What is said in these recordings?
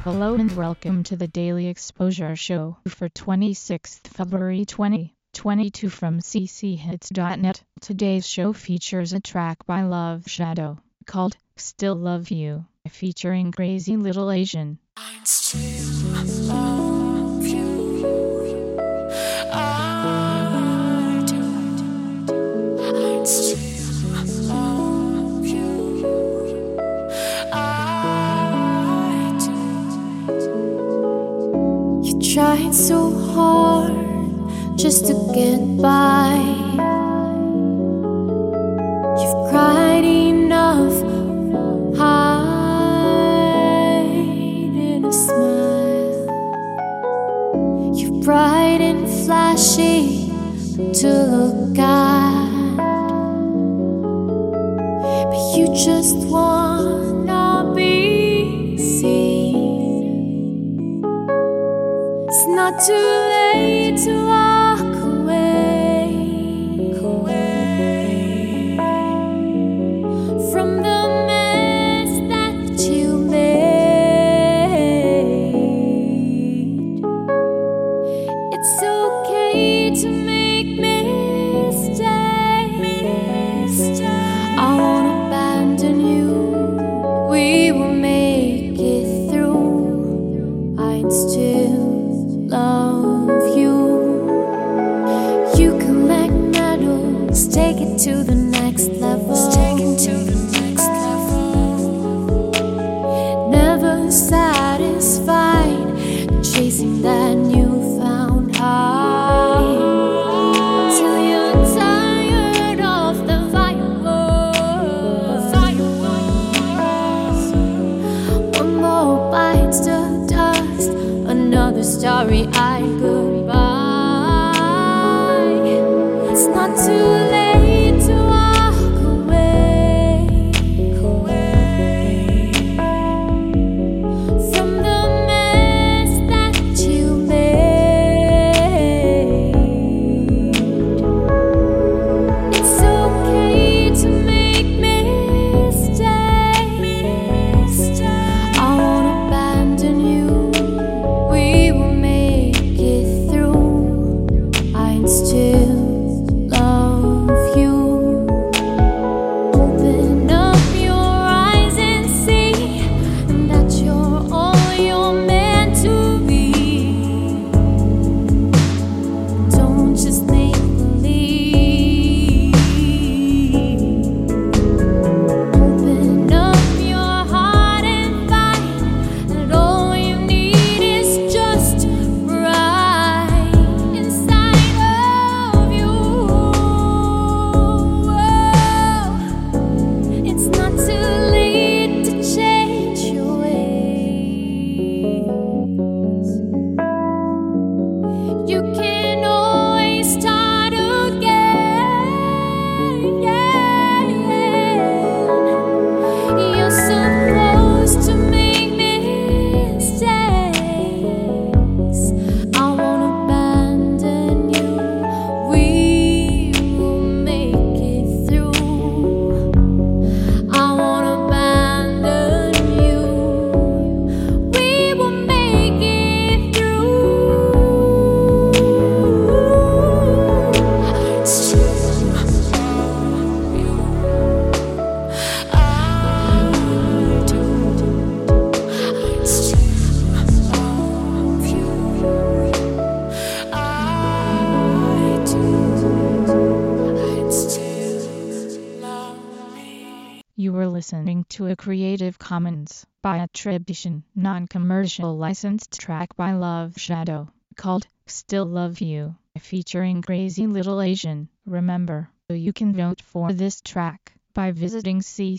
Hello and welcome to the Daily Exposure Show for 26th February 2022 from cchits.net. Today's show features a track by Love Shadow called Still Love You, featuring Crazy Little Asian. I still love you. I do. I still love you. I do. You tried so hard just to get by. You've cried enough. Bright and flashy to look at, but you just wanna be seen. It's not too late to walk away from the mess that you It's okay to make mistakes. I won't abandon you. We will make it through. I still love you. You collect medals, take it to the next level. Never satisfied, chasing that newfound high, till you're tired of the fireworks. One more bites the dust, another starry-eyed goodbye. It's not too late to walk away from the mess that you made. It's okay to make mistakes. I won't abandon you. We will make it through. I still love you. Open up your eyes and see that you're all you're meant to be. Don't just make believe. Open up your heart and find that all you need is just right inside of you. It's not too late to change your ways. You can always start again. You're supposed to make mistakes. I won't abandon you. We will make it through. I won't abandon you. We will make it through. I still love you. I do. I still love you. I do. I still love me. You were listening to a Creative Commons by attribution, non-commercial licensed track by Love Shadow called Still Love You, featuring Crazy Little Asian. Remember, you can vote for this track by visiting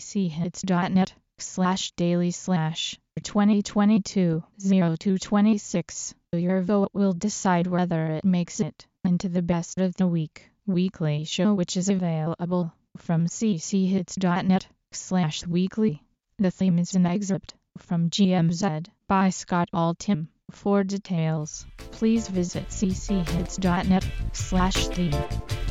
cchits.net/daily/2022-0226. Your vote will decide whether it makes it into the Best of the Week weekly show, which is available from cchits.net/weekly. The theme is an excerpt from GMZ by Scott Altham. For details, please visit cchits.net/theme.